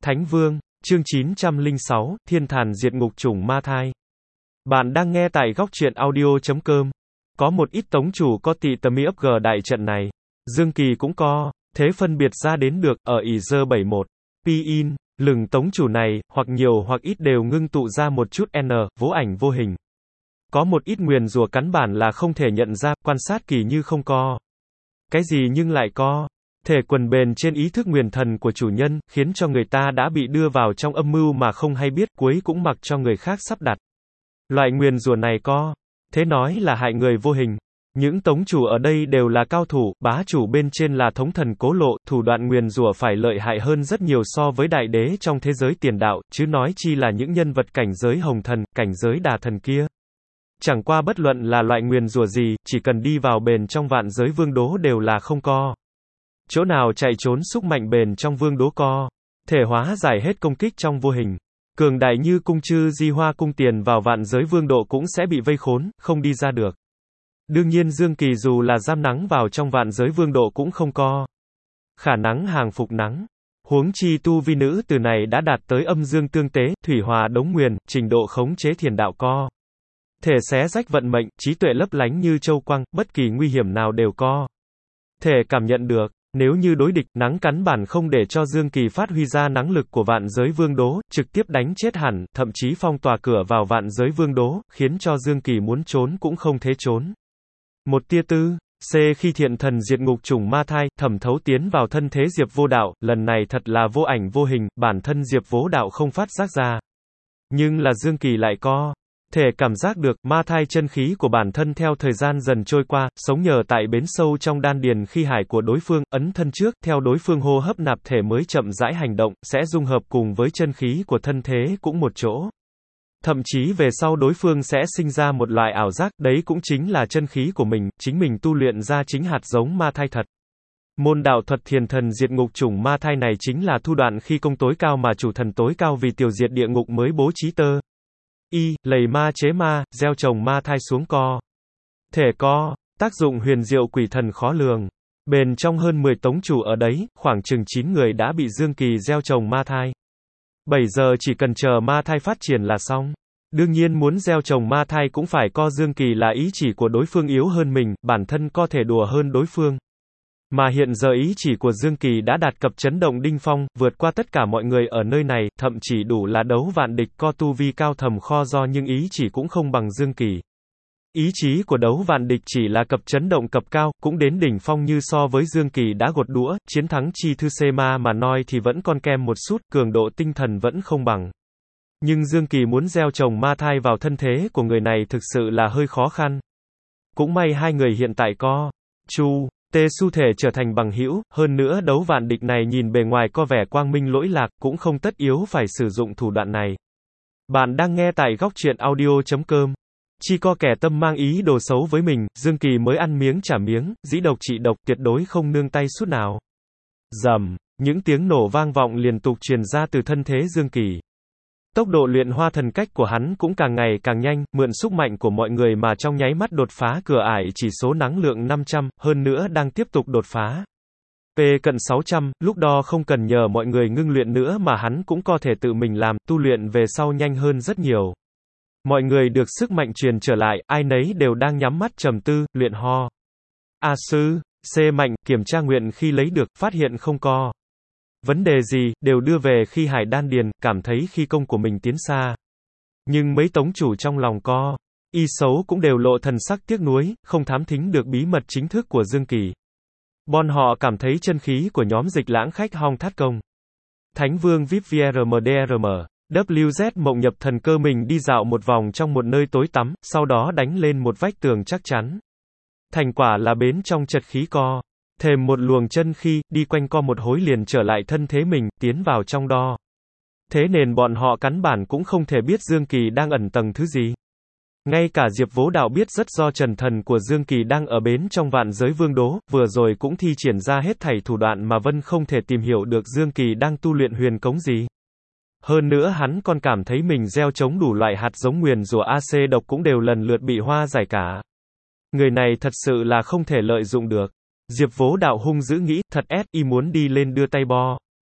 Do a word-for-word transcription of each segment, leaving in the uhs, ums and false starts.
Thánh Vương, chương chín trăm lẻ sáu, Thiên Thàn Diệt Ngục Chủng Ma Thai. Bạn đang nghe tại góc truyện audio chấm com. Có một ít tống chủ có tị tầm ấp g đại trận này. Dương Kỳ cũng có, thế phân biệt ra đến được, ở ỷ dơ bảy mươi mốt. Pin, lừng tống chủ này, hoặc nhiều hoặc ít đều ngưng tụ ra một chút N, vô ảnh vô hình. Có một ít nguyền rủa cắn bản là không thể nhận ra, quan sát kỳ như không có. Cái gì nhưng lại có. Thể quần bền trên ý thức nguyền thần của chủ nhân, khiến cho người ta đã bị đưa vào trong âm mưu mà không hay biết, cuối cũng mặc cho người khác sắp đặt. Loại nguyền rủa này có. Thế nói là hại người vô hình. Những tống chủ ở đây đều là cao thủ, bá chủ bên trên là thống thần cố lộ, thủ đoạn nguyền rủa phải lợi hại hơn rất nhiều so với đại đế trong thế giới tiền đạo, chứ nói chi là những nhân vật cảnh giới hồng thần, cảnh giới đà thần kia. Chẳng qua bất luận là loại nguyền rủa gì, chỉ cần đi vào bền trong vạn giới vương đố đều là không co. Chỗ nào chạy trốn xúc mạnh bền trong vương đố co. Thể hóa giải hết công kích trong vô hình. Cường đại như cung chư di hoa cung tiền vào vạn giới vương độ cũng sẽ bị vây khốn, không đi ra được. Đương nhiên Dương Kỳ dù là giam nắng vào trong vạn giới vương độ cũng không co. Khả năng hàng phục nắng. Huống chi tu vi nữ từ này đã đạt tới âm dương tương tế, thủy hòa đống nguyền, trình độ khống chế thiền đạo co. Thể xé rách vận mệnh, trí tuệ lấp lánh như châu quang, bất kỳ nguy hiểm nào đều co. Thể cảm nhận được. Nếu như đối địch, nắng cắn bản không để cho Dương Kỳ phát huy ra năng lực của vạn giới vương đố, trực tiếp đánh chết hẳn, thậm chí phong tỏa cửa vào vạn giới vương đố, khiến cho Dương Kỳ muốn trốn cũng không thể trốn. Một tia tư, C khi thiện thần diệt ngục chủng ma thai, thẩm thấu tiến vào thân thế Diệp Vô Đạo, lần này thật là vô ảnh vô hình, bản thân Diệp Vô Đạo không phát giác ra. Nhưng là Dương Kỳ lại có. Thể cảm giác được, ma thai chân khí của bản thân theo thời gian dần trôi qua, sống nhờ tại bến sâu trong đan điền khi hải của đối phương, ấn thân trước, theo đối phương hô hấp nạp thể mới chậm rãi hành động, sẽ dung hợp cùng với chân khí của thân thế cũng một chỗ. Thậm chí về sau đối phương sẽ sinh ra một loại ảo giác, đấy cũng chính là chân khí của mình, chính mình tu luyện ra chính hạt giống ma thai thật. Môn đạo thuật thiền thần diệt ngục chủng ma thai này chính là thu đoạn khi công tối cao mà chủ thần tối cao vì tiêu diệt địa ngục mới bố trí tơ. Y, lầy ma chế ma, gieo trồng ma thai xuống co. Thể co, tác dụng huyền diệu quỷ thần khó lường. Bền trong hơn mười tống chủ ở đấy, khoảng chừng chín người đã bị Dương Kỳ gieo trồng ma thai. Bây giờ chỉ cần chờ ma thai phát triển là xong. Đương nhiên muốn gieo trồng ma thai cũng phải co Dương Kỳ là ý chỉ của đối phương yếu hơn mình, bản thân có thể đùa hơn đối phương. Mà hiện giờ ý chỉ của Dương Kỳ đã đạt cập chấn động đinh phong, vượt qua tất cả mọi người ở nơi này, thậm chỉ đủ là đấu vạn địch co tu vi cao thầm kho do nhưng ý chỉ cũng không bằng Dương Kỳ. Ý chí của đấu vạn địch chỉ là cập chấn động cập cao, cũng đến đỉnh phong như so với Dương Kỳ đã gột đũa, chiến thắng chi thư xê ma mà nói thì vẫn còn kem một chút, cường độ tinh thần vẫn không bằng. Nhưng Dương Kỳ muốn gieo trồng ma thai vào thân thế của người này thực sự là hơi khó khăn. Cũng may hai người hiện tại co. Chu. Tê su thể trở thành bằng hữu, hơn nữa đấu vạn địch này nhìn bề ngoài có vẻ quang minh lỗi lạc, cũng không tất yếu phải sử dụng thủ đoạn này. Bạn đang nghe tại góc truyện audio chấm com. Chỉ có kẻ tâm mang ý đồ xấu với mình, Dương Kỳ mới ăn miếng trả miếng, dĩ độc trị độc, tuyệt đối không nương tay chút nào. Rầm, những tiếng nổ vang vọng liên tục truyền ra từ thân thế Dương Kỳ. Tốc độ luyện hoa thần cách của hắn cũng càng ngày càng nhanh, mượn sức mạnh của mọi người mà trong nháy mắt đột phá cửa ải chỉ số năng lượng năm trăm, hơn nữa đang tiếp tục đột phá. P cận sáu trăm, lúc đó không cần nhờ mọi người ngưng luyện nữa mà hắn cũng có thể tự mình làm, tu luyện về sau nhanh hơn rất nhiều. Mọi người được sức mạnh truyền trở lại, ai nấy đều đang nhắm mắt trầm tư, luyện ho. A sư, C mạnh, kiểm tra nguyện khi lấy được, phát hiện không co. Vấn đề gì, đều đưa về khi hải đan điền, cảm thấy khi công của mình tiến xa. Nhưng mấy tống chủ trong lòng co. Y xấu cũng đều lộ thần sắc tiếc nuối, không thám thính được bí mật chính thức của Dương Kỳ. Bọn họ cảm thấy chân khí của nhóm dịch lãng khách hong thắt công. Thánh Vương vê i pê vê rờ em đê rờ em, vê kép mộng nhập thần cơ mình đi dạo một vòng trong một nơi tối tăm, sau đó đánh lên một vách tường chắc chắn. Thành quả là bến trong chật khí co. Thêm một luồng chân khi, đi quanh co một hối liền trở lại thân thế mình, tiến vào trong đo. Thế nên bọn họ cắn bản cũng không thể biết Dương Kỳ đang ẩn tầng thứ gì. Ngay cả Diệp Vô Đạo biết rất do trần thần của Dương Kỳ đang ở bến trong vạn giới vương đố, vừa rồi cũng thi triển ra hết thảy thủ đoạn mà vẫn không thể tìm hiểu được Dương Kỳ đang tu luyện huyền cống gì. Hơn nữa hắn còn cảm thấy mình gieo chống đủ loại hạt giống nguyền rủa a xê độc cũng đều lần lượt bị hoa giải cả. Người này thật sự là không thể lợi dụng được. Diệp Vô Đạo hung dữ nghĩ, thật ép, y muốn đi lên đưa tay bo. P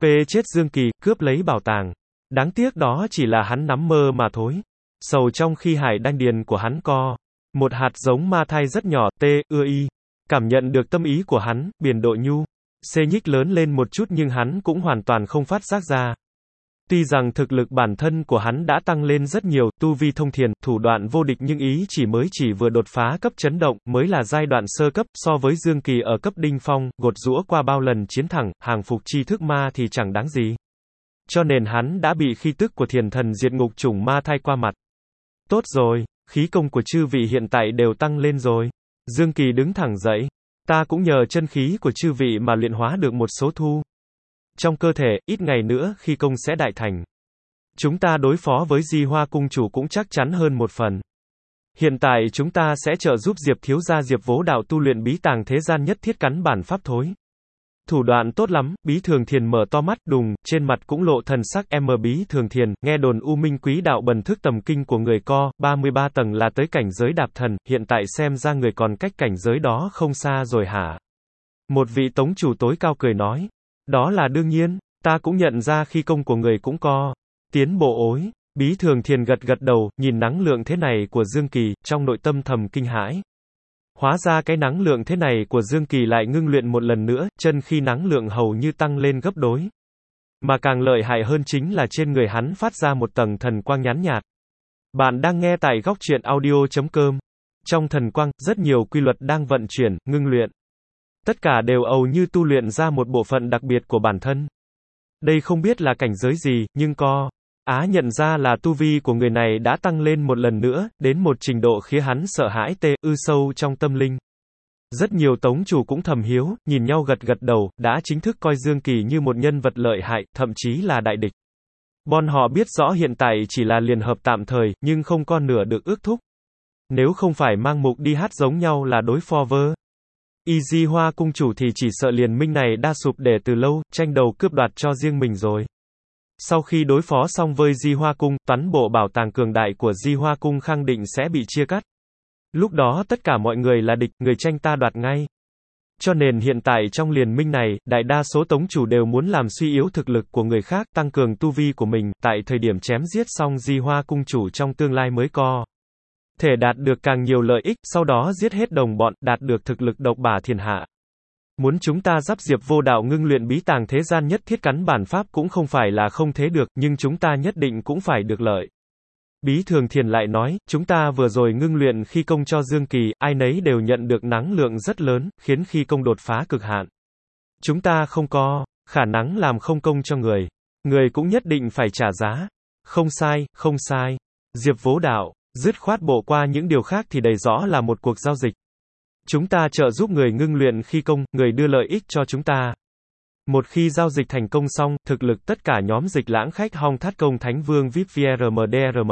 P chết Dương Kỳ, cướp lấy bảo tàng. Đáng tiếc đó chỉ là hắn nắm mơ mà thôi. Sầu trong khi hải đan điền của hắn co. Một hạt giống ma thai rất nhỏ, T, ưa y. Cảm nhận được tâm ý của hắn, biển độ nhu. C nhích lớn lên một chút nhưng hắn cũng hoàn toàn không phát giác ra. Tuy rằng thực lực bản thân của hắn đã tăng lên rất nhiều, tu vi thông thiền, thủ đoạn vô địch nhưng ý chỉ mới chỉ vừa đột phá cấp chấn động, mới là giai đoạn sơ cấp, so với Dương Kỳ ở cấp đỉnh phong, gột giũa qua bao lần chiến thẳng, hàng phục chi thức ma thì chẳng đáng gì. Cho nên hắn đã bị khí tức của thiền thần diệt ngục chủng ma thai qua mặt. Tốt rồi, khí công của chư vị hiện tại đều tăng lên rồi. Dương Kỳ đứng thẳng dậy. Ta cũng nhờ chân khí của chư vị mà luyện hóa được một số thu trong cơ thể, ít ngày nữa khi công sẽ đại thành. Chúng ta đối phó với Di Hoa cung chủ cũng chắc chắn hơn một phần. Hiện tại chúng ta sẽ trợ giúp Diệp thiếu gia Diệp Vô Đạo tu luyện bí tàng thế gian nhất thiết cắn bản pháp thối. Thủ đoạn tốt lắm, Bí Thường Thiền mở to mắt, đùng, trên mặt cũng lộ thần sắc em Bí Thường Thiền, nghe đồn U Minh Quý đạo bần thức tầm kinh của người co, ba mươi ba tầng là tới cảnh giới đạp thần, hiện tại xem ra người còn cách cảnh giới đó không xa rồi hả? Một vị tống chủ tối cao cười nói, đó là đương nhiên, ta cũng nhận ra khi công của người cũng co, tiến bộ ối. Bí Thường Thiền gật gật đầu, nhìn năng lượng thế này của Dương Kỳ, trong nội tâm thầm kinh hãi. Hóa ra cái năng lượng thế này của Dương Kỳ lại ngưng luyện một lần nữa, chân khi năng lượng hầu như tăng lên gấp đôi. Mà càng lợi hại hơn chính là trên người hắn phát ra một tầng thần quang nhàn nhạt. Bạn đang nghe tại góc truyện audio chấm com. Trong thần quang, rất nhiều quy luật đang vận chuyển, ngưng luyện. Tất cả đều ầu như tu luyện ra một bộ phận đặc biệt của bản thân. Đây không biết là cảnh giới gì, nhưng co. Á nhận ra là tu vi của người này đã tăng lên một lần nữa, đến một trình độ khiến hắn sợ hãi tê, ư sâu trong tâm linh. Rất nhiều tống chủ cũng thầm hiếu, nhìn nhau gật gật đầu, đã chính thức coi Dương Kỳ như một nhân vật lợi hại, thậm chí là đại địch. Bọn họ biết rõ hiện tại chỉ là liên hợp tạm thời, nhưng không con nửa được ước thúc. Nếu không phải mang mục đi hát giống nhau là đối phó vơ. Y Di Hoa cung chủ thì chỉ sợ liên minh này đã sụp để từ lâu, tranh đầu cướp đoạt cho riêng mình rồi. Sau khi đối phó xong với Di Hoa cung, toàn bộ bảo tàng cường đại của Di Hoa cung khẳng định sẽ bị chia cắt. Lúc đó tất cả mọi người là địch, người tranh ta đoạt ngay. Cho nên hiện tại trong liên minh này, đại đa số tống chủ đều muốn làm suy yếu thực lực của người khác, tăng cường tu vi của mình, tại thời điểm chém giết xong Di Hoa cung chủ trong tương lai mới co. Thể đạt được càng nhiều lợi ích, sau đó giết hết đồng bọn, đạt được thực lực độc bá thiên hạ. Muốn chúng ta giúp Diệp Vô Đạo ngưng luyện bí tàng thế gian nhất thiết cắn bản pháp cũng không phải là không thế được, nhưng chúng ta nhất định cũng phải được lợi. Bí Thường Thiền lại nói, chúng ta vừa rồi ngưng luyện khi công cho Dương Kỳ, ai nấy đều nhận được năng lượng rất lớn, khiến khi công đột phá cực hạn. Chúng ta không có khả năng làm không công cho người. Người cũng nhất định phải trả giá. Không sai, không sai. Diệp Vô Đạo, dứt khoát bộ qua những điều khác thì đầy rõ là một cuộc giao dịch. Chúng ta trợ giúp người ngưng luyện khi công, người đưa lợi ích cho chúng ta. Một khi giao dịch thành công xong, thực lực tất cả nhóm dịch lãng khách Hong Thát Công Thánh Vương vê i pê rờ em đê rờ em.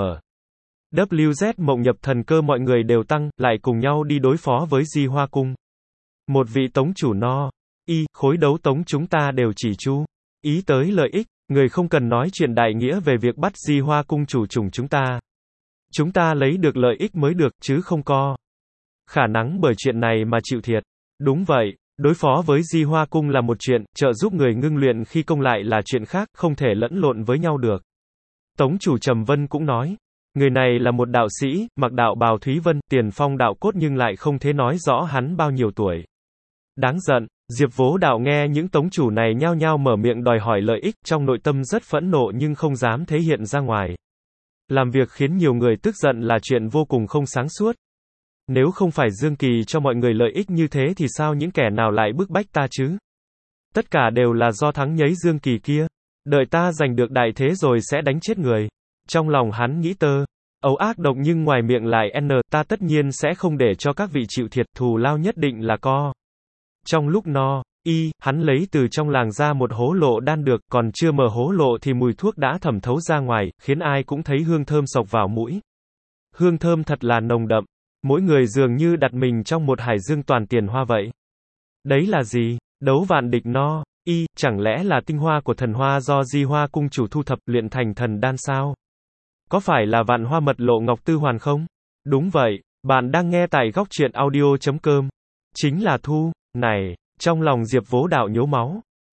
vê kép zét mộng nhập thần cơ mọi người đều tăng, lại cùng nhau đi đối phó với Di Hoa cung. Một vị tống chủ no. Y, khối đấu tống chúng ta đều chỉ chú ý tới lợi ích, người không cần nói chuyện đại nghĩa về việc bắt Di Hoa cung chủ chủng chúng ta. Chúng ta lấy được lợi ích mới được, chứ không co khả năng bởi chuyện này mà chịu thiệt. Đúng vậy, đối phó với Di Hoa cung là một chuyện, trợ giúp người ngưng luyện khi công lại là chuyện khác, không thể lẫn lộn với nhau được. Tống chủ Trầm Vân cũng nói, người này là một đạo sĩ, mặc đạo bào Thúy Vân, tiền phong đạo cốt nhưng lại không thể nói rõ hắn bao nhiêu tuổi. Đáng giận, Diệp Vô Đạo nghe những tống chủ này nhao nhao mở miệng đòi hỏi lợi ích, trong nội tâm rất phẫn nộ nhưng không dám thể hiện ra ngoài. Làm việc khiến nhiều người tức giận là chuyện vô cùng không sáng suốt. Nếu không phải Dương Kỳ cho mọi người lợi ích như thế thì sao những kẻ nào lại bức bách ta chứ? Tất cả đều là do thắng nháy Dương Kỳ kia. Đợi ta giành được đại thế rồi sẽ đánh chết người. Trong lòng hắn nghĩ tơ, ấu ác độc nhưng ngoài miệng lại n, ta tất nhiên sẽ không để cho các vị chịu thiệt, thù lao nhất định là co. Trong lúc no, y, hắn lấy từ trong làng ra một hố lộ đan được, còn chưa mở hố lộ thì mùi thuốc đã thẩm thấu ra ngoài, khiến ai cũng thấy hương thơm sộc vào mũi. Hương thơm thật là nồng đậm. Mỗi người dường như đặt mình trong một hải dương toàn tiền hoa vậy. Đấy là gì? Đấu vạn địch no. Y, chẳng lẽ là tinh hoa của thần hoa do Di Hoa cung chủ thu thập luyện thành thần đan sao? Có phải là vạn hoa mật lộ ngọc tư hoàn không? Đúng vậy, bạn đang nghe tại góc truyện audio chấm com. Chính là thu, này, trong lòng Diệp Vô Đạo nhố máu.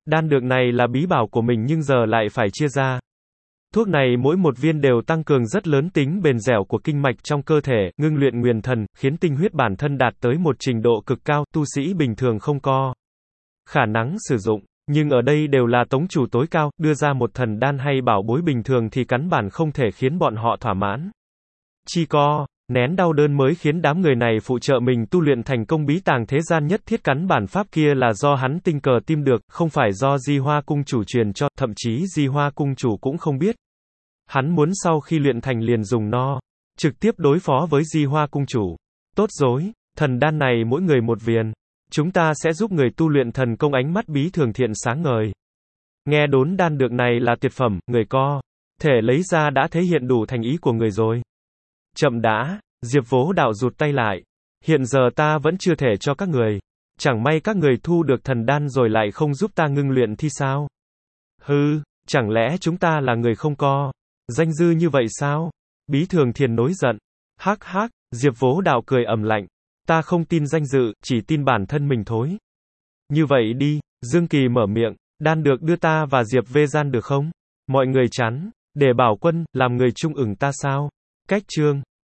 Đan dược này là bí bảo của mình nhưng giờ lại phải chia ra. Thuốc này mỗi một viên đều tăng cường rất lớn tính bền dẻo của kinh mạch trong cơ thể, ngưng luyện nguyên thần, khiến tinh huyết bản thân đạt tới một trình độ cực cao, tu sĩ bình thường không có khả năng sử dụng. Nhưng ở đây đều là tống chủ tối cao, đưa ra một thần đan hay bảo bối bình thường thì cắn bản không thể khiến bọn họ thỏa mãn. Chỉ có nén đau đớn mới khiến đám người này phụ trợ mình tu luyện thành công bí tàng thế gian nhất thiết cắn bản pháp kia là do hắn tình cờ tìm được, không phải do Di Hoa cung chủ truyền cho, thậm chí Di Hoa cung chủ cũng không biết. Hắn muốn sau khi luyện thành liền dùng nó, trực tiếp đối phó với Di Hoa cung chủ. Tốt rồi, thần đan này mỗi người một viên. Chúng ta sẽ giúp người tu luyện thần công ánh mắt bí thường thiện sáng ngời. Nghe đốn đan dược này là tuyệt phẩm, người co thể lấy ra đã thể hiện đủ thành ý của người rồi. Chậm đã, Diệp Vô Đạo rụt tay lại. Hiện giờ ta vẫn chưa thể cho các người. Chẳng may các người thu được thần đan rồi lại không giúp ta ngưng luyện thì sao? Hừ, chẳng lẽ chúng ta là người không có danh dư như vậy sao? Bí thường thiền nổi giận. Hắc hắc, Diệp Vô Đạo cười ầm lạnh. Ta không tin danh dự, chỉ tin bản thân mình thôi. Như vậy đi, Dương Kỳ mở miệng, đan được đưa ta và Diệp Vê Gian được không? Mọi người chán, để bảo quân, làm người trung ửng ta sao? Cách chương